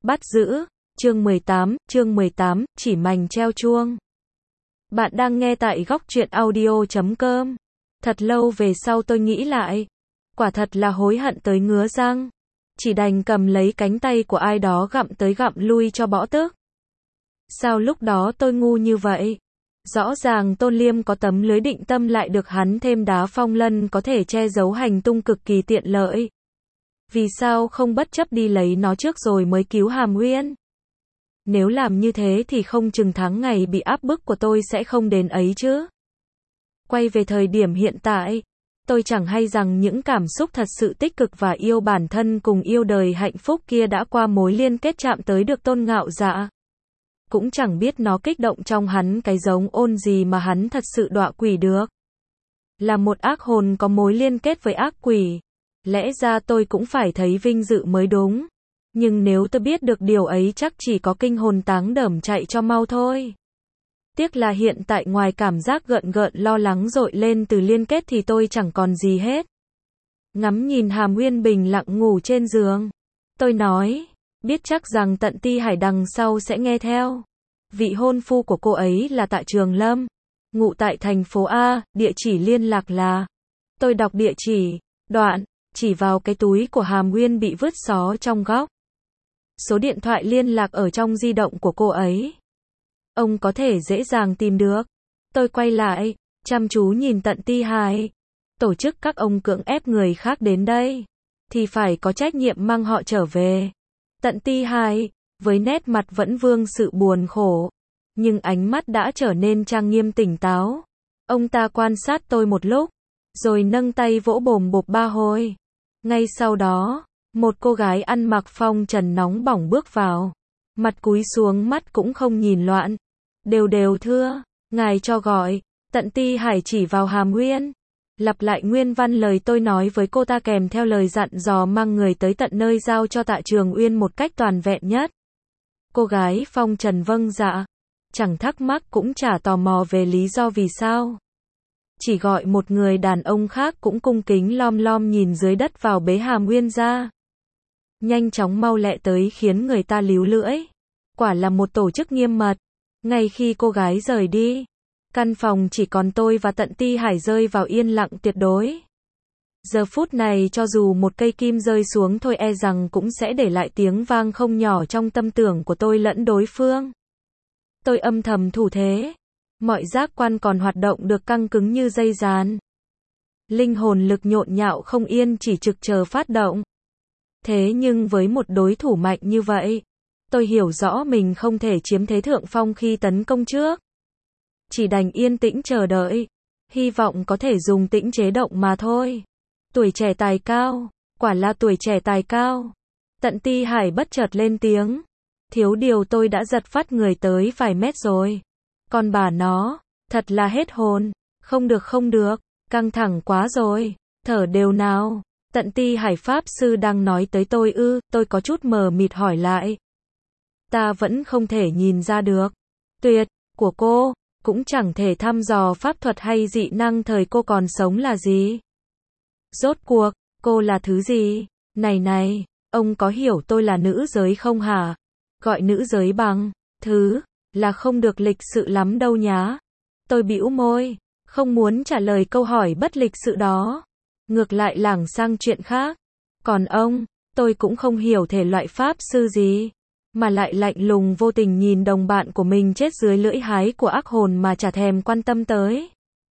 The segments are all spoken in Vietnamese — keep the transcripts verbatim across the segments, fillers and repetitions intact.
Bắt giữ, chương mười tám, chương mười tám, chỉ mành treo chuông. Bạn đang nghe tại góc truyện audio chấm com. Thật lâu về sau tôi nghĩ lại, quả thật là hối hận tới ngứa răng. Chỉ đành cầm lấy cánh tay của ai đó gặm tới gặm lui cho bỏ tức. Sao lúc đó tôi ngu như vậy? Rõ ràng Tôn Liêm có tấm lưới định tâm lại được hắn thêm đá phong lân có thể che giấu hành tung cực kỳ tiện lợi. Vì sao không bất chấp đi lấy nó trước rồi mới cứu Hàm Uyên? Nếu làm như thế thì không chừng tháng ngày bị áp bức của tôi sẽ không đến ấy chứ. Quay về thời điểm hiện tại, tôi chẳng hay rằng những cảm xúc thật sự tích cực và yêu bản thân cùng yêu đời hạnh phúc kia đã qua mối liên kết chạm tới được Tôn Ngạo Dạ. Cũng chẳng biết nó kích động trong hắn cái giống ôn gì mà hắn thật sự đọa quỷ được. Là một ác hồn có mối liên kết với ác quỷ, lẽ ra tôi cũng phải thấy vinh dự mới đúng. Nhưng nếu tôi biết được điều ấy chắc chỉ có kinh hồn táng đởm chạy cho mau thôi. Tiếc là hiện tại ngoài cảm giác gợn gợn lo lắng dội lên từ liên kết thì tôi chẳng còn gì hết. Ngắm nhìn Hàm Uyên bình lặng ngủ trên giường, tôi nói, biết chắc rằng Tận Ti Hải đằng sau sẽ nghe theo. Vị hôn phu của cô ấy là Tạ Trường Lâm, ngụ tại thành phố A, địa chỉ liên lạc là. Tôi đọc địa chỉ, đoạn, chỉ vào cái túi của Hàm Uyên bị vứt xó trong góc. Số điện thoại liên lạc ở trong di động của cô ấy. Ông có thể dễ dàng tìm được. Tôi quay lại, chăm chú nhìn Tận Ti Hải. Tổ chức các ông cưỡng ép người khác đến đây, thì phải có trách nhiệm mang họ trở về. Tận Ti Hải, với nét mặt vẫn vương sự buồn khổ, nhưng ánh mắt đã trở nên trang nghiêm tỉnh táo. Ông ta quan sát tôi một lúc, rồi nâng tay vỗ bồm bộp ba hồi. Ngay sau đó, một cô gái ăn mặc phong trần nóng bỏng bước vào. Mặt cúi xuống mắt cũng không nhìn loạn. Đều đều thưa, ngài cho gọi. Tận Ti Hải chỉ vào Hàm Uyên, lặp lại nguyên văn lời tôi nói với cô ta kèm theo lời dặn dò mang người tới tận nơi giao cho Tạ Trường Uyên một cách toàn vẹn nhất. Cô gái phong trần vâng dạ, chẳng thắc mắc cũng chả tò mò về lý do vì sao. Chỉ gọi một người đàn ông khác cũng cung kính lom lom nhìn dưới đất vào bế Hàm Uyên ra. Nhanh chóng mau lẹ tới khiến người ta líu lưỡi. Quả là một tổ chức nghiêm mật. Ngay khi cô gái rời đi, căn phòng chỉ còn tôi và Tận Ti Hải rơi vào yên lặng tuyệt đối. Giờ phút này cho dù một cây kim rơi xuống thôi e rằng cũng sẽ để lại tiếng vang không nhỏ trong tâm tưởng của tôi lẫn đối phương. Tôi âm thầm thủ thế. Mọi giác quan còn hoạt động được căng cứng như dây dàn. Linh hồn lực nhộn nhạo không yên chỉ trực chờ phát động. Thế nhưng với một đối thủ mạnh như vậy, tôi hiểu rõ mình không thể chiếm thế thượng phong khi tấn công trước. Chỉ đành yên tĩnh chờ đợi, hy vọng có thể dùng tĩnh chế động mà thôi. Tuổi trẻ tài cao, quả là tuổi trẻ tài cao. Tận Ti Hải bất chợt lên tiếng. Thiếu điều tôi đã giật phát người tới vài mét rồi. Còn bà nó, thật là hết hồn. Không được không được, căng thẳng quá rồi, thở đều nào. Tận Ti Hải Pháp Sư đang nói tới tôi ư, tôi có chút mờ mịt hỏi lại. Ta vẫn không thể nhìn ra được. Tuyệt, của cô, cũng chẳng thể thăm dò pháp thuật hay dị năng thời cô còn sống là gì. Rốt cuộc, cô là thứ gì? Này này, ông có hiểu tôi là nữ giới không hả? Gọi nữ giới bằng, thứ, là không được lịch sự lắm đâu nhá. Tôi bĩu môi, không muốn trả lời câu hỏi bất lịch sự đó. Ngược lại lảng sang chuyện khác. Còn ông, tôi cũng không hiểu thể loại pháp sư gì, mà lại lạnh lùng vô tình nhìn đồng bạn của mình chết dưới lưỡi hái của ác hồn mà chả thèm quan tâm tới.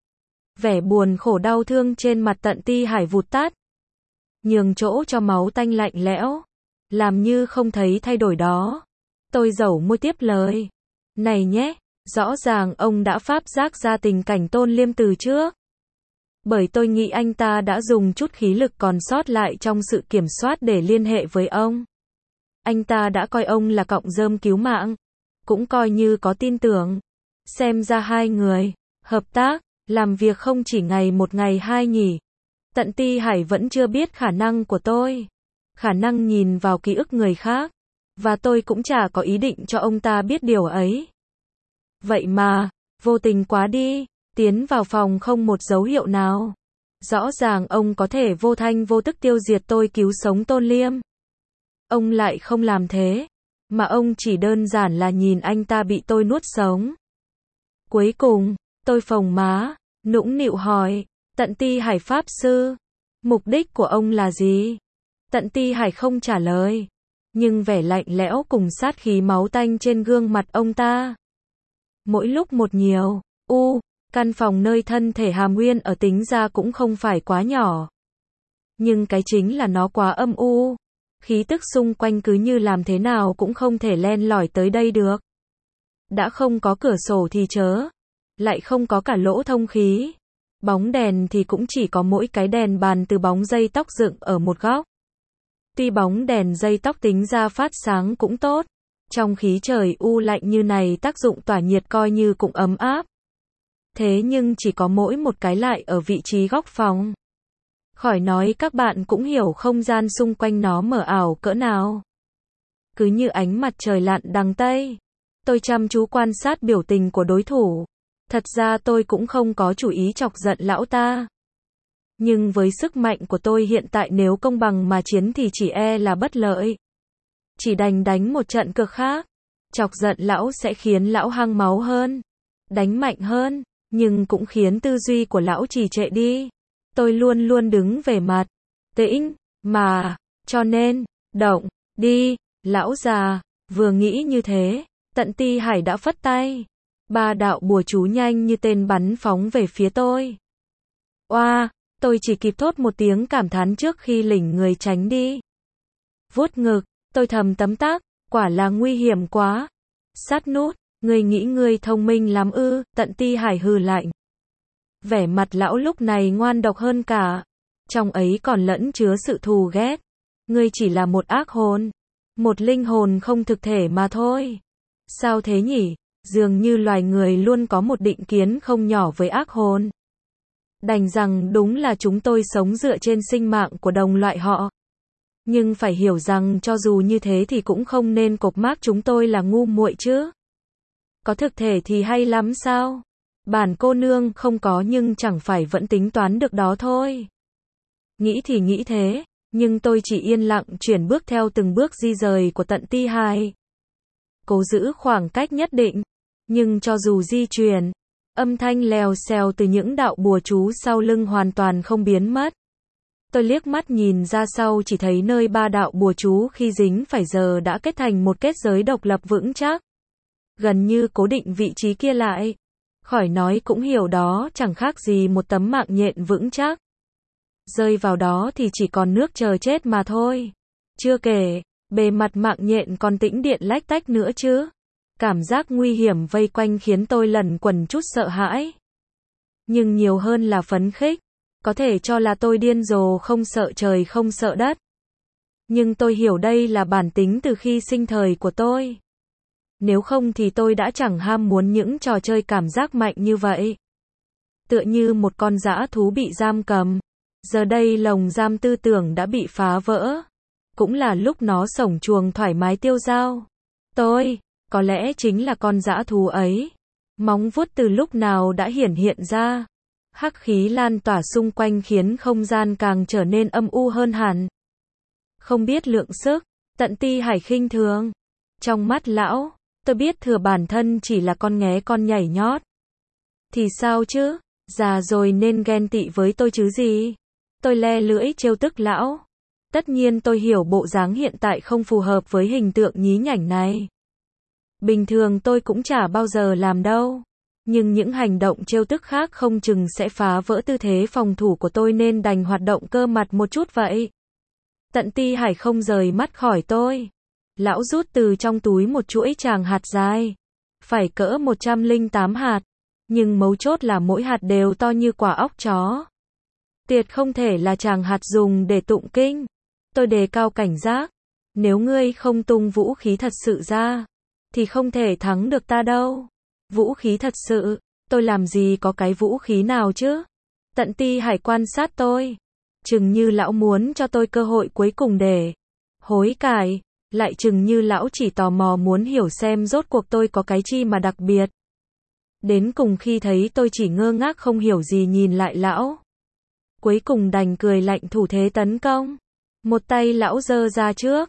Vẻ buồn khổ đau thương trên mặt Tận Ti Hải vụt tắt, nhường chỗ cho máu tanh lạnh lẽo, làm như không thấy thay đổi đó. Tôi dẩu môi tiếp lời. Này nhé, rõ ràng ông đã pháp giác ra tình cảnh Tôn Liêm từ trước. Bởi tôi nghĩ anh ta đã dùng chút khí lực còn sót lại trong sự kiểm soát để liên hệ với ông. Anh ta đã coi ông là cọng rơm cứu mạng, cũng coi như có tin tưởng. Xem ra hai người, hợp tác, làm việc không chỉ ngày một ngày hai nhỉ. Tận Ti Hải vẫn chưa biết khả năng của tôi, khả năng nhìn vào ký ức người khác, và tôi cũng chả có ý định cho ông ta biết điều ấy. Vậy mà, vô tình quá đi, tiến vào phòng không một dấu hiệu nào. Rõ ràng ông có thể vô thanh vô tức tiêu diệt tôi cứu sống Tôn Liêm. Ông lại không làm thế, mà ông chỉ đơn giản là nhìn anh ta bị tôi nuốt sống. Cuối cùng, tôi phồng má, nũng nịu hỏi, Tận Ti Hải Pháp Sư, mục đích của ông là gì? Tận Ti Hải không trả lời, nhưng vẻ lạnh lẽo cùng sát khí máu tanh trên gương mặt ông ta. Mỗi lúc một nhiều, u, căn phòng nơi thân thể Hàm Nguyên ở tính ra cũng không phải quá nhỏ. Nhưng cái chính là nó quá âm u. Khí tức xung quanh cứ như làm thế nào cũng không thể len lỏi tới đây được. Đã không có cửa sổ thì chớ, lại không có cả lỗ thông khí. Bóng đèn thì cũng chỉ có mỗi cái đèn bàn từ bóng dây tóc dựng ở một góc. Tuy bóng đèn dây tóc tính ra phát sáng cũng tốt, trong khí trời u lạnh như này tác dụng tỏa nhiệt coi như cũng ấm áp. Thế nhưng chỉ có mỗi một cái lại ở vị trí góc phòng. Khỏi nói các bạn cũng hiểu không gian xung quanh nó mờ ảo cỡ nào. Cứ như ánh mặt trời lặn đằng Tây. Tôi chăm chú quan sát biểu tình của đối thủ. Thật ra tôi cũng không có chủ ý chọc giận lão ta. Nhưng với sức mạnh của tôi hiện tại nếu công bằng mà chiến thì chỉ e là bất lợi. Chỉ đành đánh một trận cực khác. Chọc giận lão sẽ khiến lão hăng máu hơn. Đánh mạnh hơn, nhưng cũng khiến tư duy của lão trì trệ đi. Tôi luôn luôn đứng về mặt tĩnh, mà, cho nên, động, đi, lão già, vừa nghĩ như thế, Tận Ti Hải đã phất tay. Ba đạo bùa chú nhanh như tên bắn phóng về phía tôi. Oa, tôi chỉ kịp thốt một tiếng cảm thán trước khi lỉnh người tránh đi. Vuốt ngực, tôi thầm tấm tắc, quả là nguy hiểm quá. Sát nút, ngươi nghĩ ngươi thông minh lắm ư? Tận Ti Hải hừ lạnh. Vẻ mặt lão lúc này ngoan độc hơn cả. Trong ấy còn lẫn chứa sự thù ghét. Ngươi chỉ là một ác hồn. Một linh hồn không thực thể mà thôi. Sao thế nhỉ? Dường như loài người luôn có một định kiến không nhỏ với ác hồn. Đành rằng đúng là chúng tôi sống dựa trên sinh mạng của đồng loại họ. Nhưng phải hiểu rằng cho dù như thế thì cũng không nên cộc mác chúng tôi là ngu muội chứ. Có thực thể thì hay lắm sao? Bản cô nương không có nhưng chẳng phải vẫn tính toán được đó thôi. Nghĩ thì nghĩ thế, nhưng tôi chỉ yên lặng chuyển bước theo từng bước di rời của Tận Ti Hải. Cố giữ khoảng cách nhất định, nhưng cho dù di chuyển, âm thanh lèo xèo từ những đạo bùa chú sau lưng hoàn toàn không biến mất. Tôi liếc mắt nhìn ra sau chỉ thấy nơi ba đạo bùa chú khi dính phải giờ đã kết thành một kết giới độc lập vững chắc. Gần như cố định vị trí kia lại. Khỏi nói cũng hiểu đó chẳng khác gì một tấm mạng nhện vững chắc. Rơi vào đó thì chỉ còn nước chờ chết mà thôi. Chưa kể, bề mặt mạng nhện còn tĩnh điện lách tách nữa chứ. Cảm giác nguy hiểm vây quanh khiến tôi lẩn quẩn chút sợ hãi. Nhưng nhiều hơn là phấn khích. Có thể cho là tôi điên rồ không sợ trời không sợ đất. Nhưng tôi hiểu đây là bản tính từ khi sinh thời của tôi. Nếu không thì tôi đã chẳng ham muốn những trò chơi cảm giác mạnh như vậy. Tựa như một con dã thú bị giam cầm. Giờ đây lồng giam tư tưởng đã bị phá vỡ. Cũng là lúc nó sổng chuồng thoải mái tiêu dao. Tôi, có lẽ chính là con dã thú ấy. Móng vuốt từ lúc nào đã hiển hiện ra. Hắc khí lan tỏa xung quanh khiến không gian càng trở nên âm u hơn hẳn. Không biết lượng sức, Tận Ti Hải khinh thường. Trong mắt lão, tôi biết thừa bản thân chỉ là con nghé con nhảy nhót. Thì sao chứ, già rồi nên ghen tị với tôi chứ gì. Tôi le lưỡi trêu tức lão. Tất nhiên tôi hiểu bộ dáng hiện tại không phù hợp với hình tượng nhí nhảnh này. Bình thường tôi cũng chả bao giờ làm đâu. Nhưng những hành động trêu tức khác không chừng sẽ phá vỡ tư thế phòng thủ của tôi nên đành hoạt động cơ mặt một chút vậy. Tận Ti Hải không rời mắt khỏi tôi. Lão rút từ trong túi một chuỗi tràng hạt dài. Phải cỡ một trăm lẻ tám hạt. Nhưng mấu chốt là mỗi hạt đều to như quả óc chó. Tuyệt không thể là tràng hạt dùng để tụng kinh. Tôi đề cao cảnh giác. Nếu ngươi không tung vũ khí thật sự ra, thì không thể thắng được ta đâu. Vũ khí thật sự, tôi làm gì có cái vũ khí nào chứ? Tận Ti Hải quan sát tôi. Chừng như lão muốn cho tôi cơ hội cuối cùng để hối cải. Lại chừng như lão chỉ tò mò muốn hiểu xem rốt cuộc tôi có cái chi mà đặc biệt. Đến cùng khi thấy tôi chỉ ngơ ngác không hiểu gì nhìn lại lão. Cuối cùng đành cười lạnh thủ thế tấn công. Một tay lão giơ ra trước.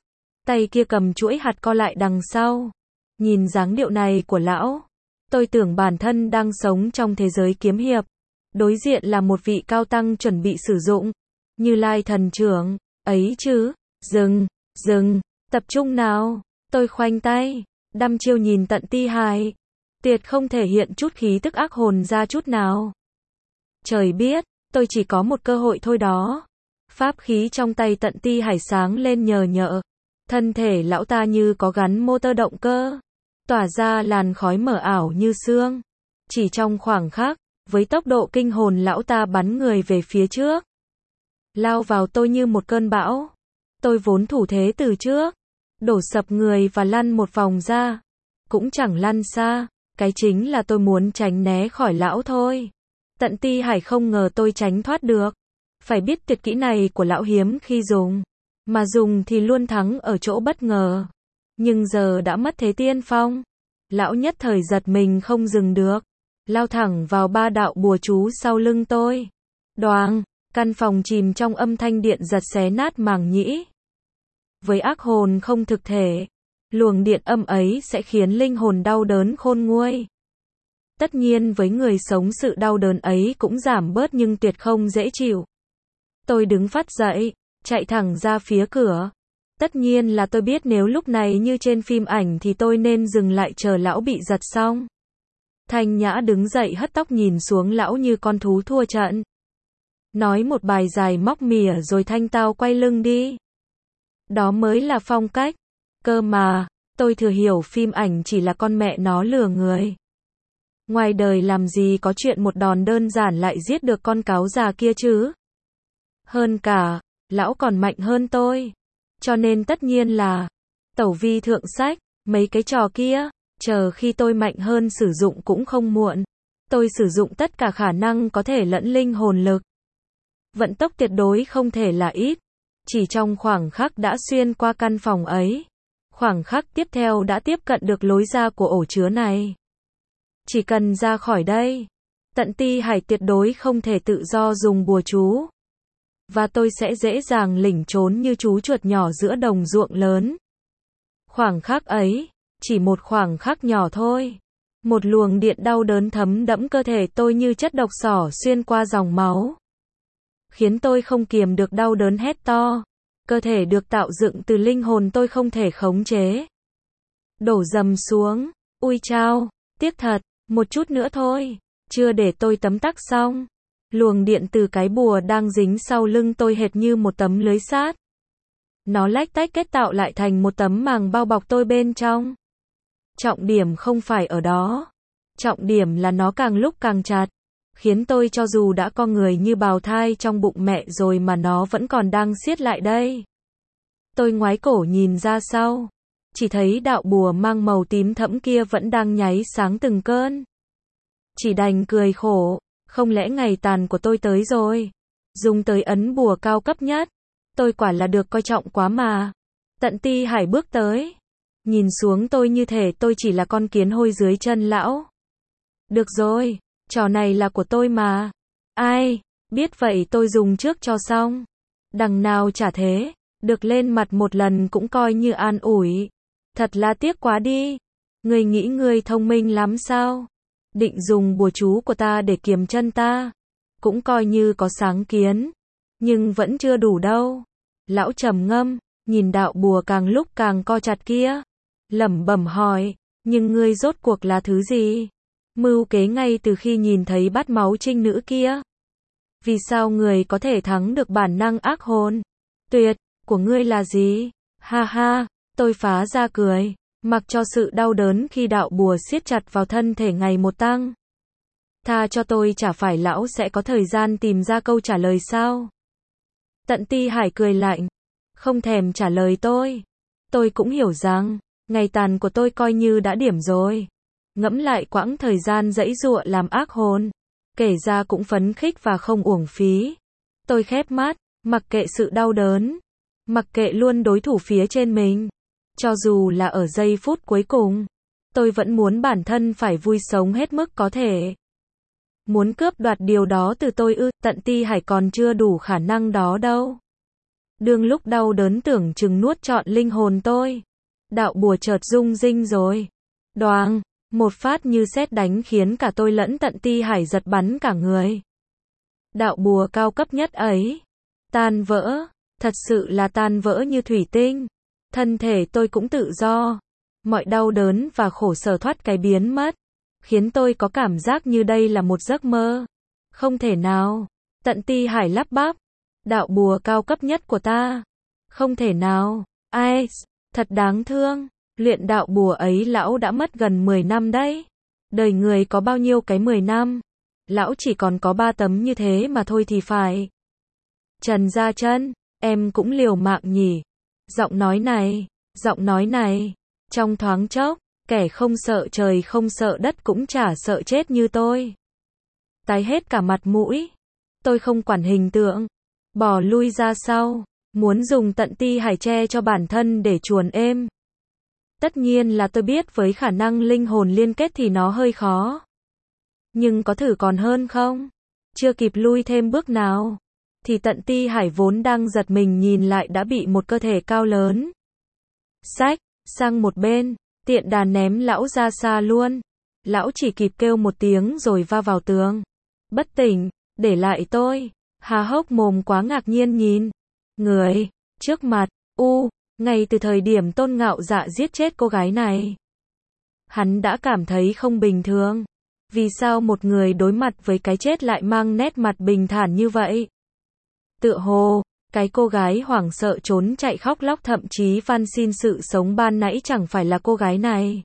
tay kia cầm chuỗi hạt co lại đằng sau. Nhìn dáng điệu này của lão, tôi tưởng bản thân đang sống trong thế giới kiếm hiệp. Đối diện là một vị cao tăng chuẩn bị sử dụng Như Lai thần trưởng, ấy chứ. Dừng, dừng, tập trung nào. Tôi khoanh tay, đăm chiêu nhìn Tận Ti Hải. Tuyệt không thể hiện chút khí tức ác hồn ra chút nào. Trời biết, tôi chỉ có một cơ hội thôi đó. Pháp khí trong tay Tận Ti Hải sáng lên nhờ nhợ. Thân thể lão ta như có gắn motor động cơ, tỏa ra làn khói mờ ảo như sương. Chỉ trong khoảng khắc, với tốc độ kinh hồn lão ta bắn người về phía trước. Lao vào tôi như một cơn bão. Tôi vốn thủ thế từ trước, đổ sập người và lăn một vòng ra. Cũng chẳng lăn xa, cái chính là tôi muốn tránh né khỏi lão thôi. Tận Ti Hải không ngờ tôi tránh thoát được. Phải biết tuyệt kỹ này của lão hiếm khi dùng, mà dùng thì luôn thắng ở chỗ bất ngờ. Nhưng giờ đã mất thế tiên phong. Lão nhất thời giật mình không dừng được, lao thẳng vào ba đạo bùa chú sau lưng tôi. Đoàng, căn phòng chìm trong âm thanh điện giật xé nát màng nhĩ. Với ác hồn không thực thể, luồng điện âm ấy sẽ khiến linh hồn đau đớn khôn nguôi. Tất nhiên với người sống sự đau đớn ấy cũng giảm bớt nhưng tuyệt không dễ chịu. Tôi đứng phát dậy, chạy thẳng ra phía cửa. Tất nhiên là tôi biết nếu lúc này như trên phim ảnh thì tôi nên dừng lại chờ lão bị giật xong. Thanh Nhã đứng dậy hất tóc nhìn xuống lão như con thú thua trận. Nói một bài dài móc mỉa rồi thanh tao quay lưng đi. Đó mới là phong cách. Cơ mà, tôi thừa hiểu phim ảnh chỉ là con mẹ nó lừa người. Ngoài đời làm gì có chuyện một đòn đơn giản lại giết được con cáo già kia chứ. Hơn cả, lão còn mạnh hơn tôi. Cho nên tất nhiên là tẩu vi thượng sách, mấy cái trò kia, chờ khi tôi mạnh hơn sử dụng cũng không muộn. Tôi sử dụng tất cả khả năng có thể lẫn linh hồn lực. Vận tốc tuyệt đối không thể là ít. Chỉ trong khoảng khắc đã xuyên qua căn phòng ấy. Khoảng khắc tiếp theo đã tiếp cận được lối ra của ổ chứa này. Chỉ cần ra khỏi đây, Tận Ti Hải tuyệt đối không thể tự do dùng bùa chú. Và tôi sẽ dễ dàng lỉnh trốn như chú chuột nhỏ giữa đồng ruộng lớn. Khoảng khắc ấy, chỉ một khoảng khắc nhỏ thôi. Một luồng điện đau đớn thấm đẫm cơ thể tôi như chất độc sỏ xuyên qua dòng máu. Khiến tôi không kiềm được đau đớn hét to. Cơ thể được tạo dựng từ linh hồn tôi không thể khống chế. Đổ dầm xuống. Ui chao, tiếc thật, một chút nữa thôi. Chưa để tôi tấm tắc xong. Luồng điện từ cái bùa đang dính sau lưng tôi hệt như một tấm lưới sát. Nó lách tách kết tạo lại thành một tấm màng bao bọc tôi bên trong. Trọng điểm không phải ở đó. Trọng điểm là nó càng lúc càng chặt. Khiến tôi cho dù đã co người như bào thai trong bụng mẹ rồi mà nó vẫn còn đang siết lại đây. Tôi ngoái cổ nhìn ra sau. Chỉ thấy đạo bùa mang màu tím thẫm kia vẫn đang nháy sáng từng cơn. Chỉ đành cười khổ. Không lẽ ngày tàn của tôi tới rồi? Dùng tới ấn bùa cao cấp nhất. Tôi quả là được coi trọng quá mà. Tận Ti Hải bước tới. Nhìn xuống tôi như thể tôi chỉ là con kiến hôi dưới chân lão. Được rồi, trò này là của tôi mà. Ai, biết vậy tôi dùng trước cho xong. Đằng nào chả thế, được lên mặt một lần cũng coi như an ủi. Thật là tiếc quá đi. Ngươi nghĩ ngươi thông minh lắm sao? Định dùng bùa chú của ta để kiềm chân ta. Cũng coi như có sáng kiến. Nhưng vẫn chưa đủ đâu. Lão trầm ngâm, nhìn đạo bùa càng lúc càng co chặt kia. Lẩm bẩm hỏi, nhưng ngươi rốt cuộc là thứ gì? Mưu kế ngay từ khi nhìn thấy bát máu trinh nữ kia. Vì sao người có thể thắng được bản năng ác hồn? Tuyệt, của ngươi là gì? Ha ha, tôi phá ra cười. Mặc cho sự đau đớn khi đạo bùa siết chặt vào thân thể ngày một tăng. Tha cho tôi chả phải lão sẽ có thời gian tìm ra câu trả lời sao? Tận Ti Hải cười lạnh. Không thèm trả lời tôi. Tôi cũng hiểu rằng, ngày tàn của tôi coi như đã điểm rồi. Ngẫm lại quãng thời gian dãy dụa làm ác hồn. Kể ra cũng phấn khích và không uổng phí. Tôi khép mắt, mặc kệ sự đau đớn. Mặc kệ luôn đối thủ phía trên mình. Cho dù là ở giây phút cuối cùng, tôi vẫn muốn bản thân phải vui sống hết mức có thể. Muốn cướp đoạt điều đó từ tôi ư? Tận Ti Hải còn chưa đủ khả năng đó đâu. Đương lúc đau đớn tưởng chừng nuốt trọn linh hồn tôi. Đạo bùa chợt rung rinh rồi. Đoàng, một phát như sét đánh khiến cả tôi lẫn Tận Ti Hải giật bắn cả người. Đạo bùa cao cấp nhất ấy, tan vỡ, thật sự là tan vỡ như thủy tinh. Thân thể tôi cũng tự do. Mọi đau đớn và khổ sở thoát cái biến mất, khiến tôi có cảm giác như đây là một giấc mơ. Không thể nào. Tận Ti Hải lắp bắp. Đạo bùa cao cấp nhất của ta. Không thể nào. Ai, thật đáng thương. Luyện đạo bùa ấy lão đã mất gần mười năm đấy. Đời người có bao nhiêu cái mười năm. Lão chỉ còn có ba tấm như thế mà thôi thì phải. Trần Gia Chân, em cũng liều mạng nhỉ. Giọng nói này, giọng nói này. Trong thoáng chốc, kẻ không sợ trời không sợ đất cũng chả sợ chết như tôi. Tái hết cả mặt mũi. Tôi không quản hình tượng. Bỏ lui ra sau. Muốn dùng Tận Ti Hải che cho bản thân để chuồn êm. Tất nhiên là tôi biết với khả năng linh hồn liên kết thì nó hơi khó. Nhưng có thử còn hơn không? Chưa kịp lui thêm bước nào. Thì Tận Ti Hải vốn đang giật mình nhìn lại đã bị một cơ thể cao lớn. Xách, sang một bên, tiện đà ném lão ra xa luôn. Lão chỉ kịp kêu một tiếng rồi va vào tường. Bất tỉnh, để lại tôi. Há hốc mồm quá ngạc nhiên nhìn. Người, trước mặt, u, ngay từ thời điểm Tôn Ngạo Dạ giết chết cô gái này. Hắn đã cảm thấy không bình thường. Vì sao một người đối mặt với cái chết lại mang nét mặt bình thản như vậy? Tựa hồ, cái cô gái hoảng sợ trốn chạy khóc lóc thậm chí van xin sự sống ban nãy chẳng phải là cô gái này.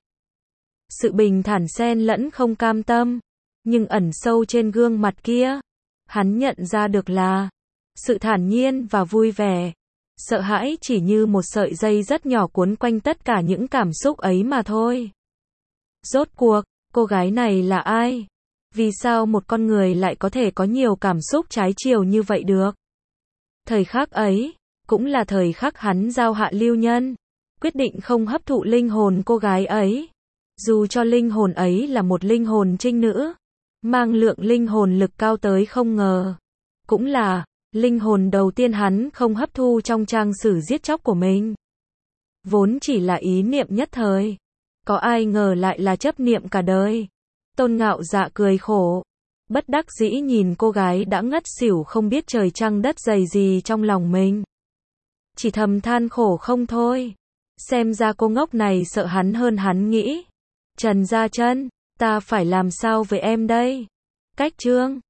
Sự bình thản xen lẫn không cam tâm, nhưng ẩn sâu trên gương mặt kia, hắn nhận ra được là sự thản nhiên và vui vẻ. Sợ hãi chỉ như một sợi dây rất nhỏ cuốn quanh tất cả những cảm xúc ấy mà thôi. Rốt cuộc, cô gái này là ai? Vì sao một con người lại có thể có nhiều cảm xúc trái chiều như vậy được? Thời khắc ấy, cũng là thời khắc hắn giao Hạ Lưu Nhân, quyết định không hấp thụ linh hồn cô gái ấy. Dù cho linh hồn ấy là một linh hồn trinh nữ, mang lượng linh hồn lực cao tới không ngờ. Cũng là linh hồn đầu tiên hắn không hấp thu trong trang sử giết chóc của mình. Vốn chỉ là ý niệm nhất thời. Có ai ngờ lại là chấp niệm cả đời. Tôn Ngạo Dạ cười khổ. Bất đắc dĩ nhìn cô gái đã ngất xỉu không biết trời trăng đất dày gì trong lòng mình. Chỉ thầm than khổ không thôi. Xem ra cô ngốc này sợ hắn hơn hắn nghĩ. Trần Gia Chân, ta phải làm sao với em đây? Cách chương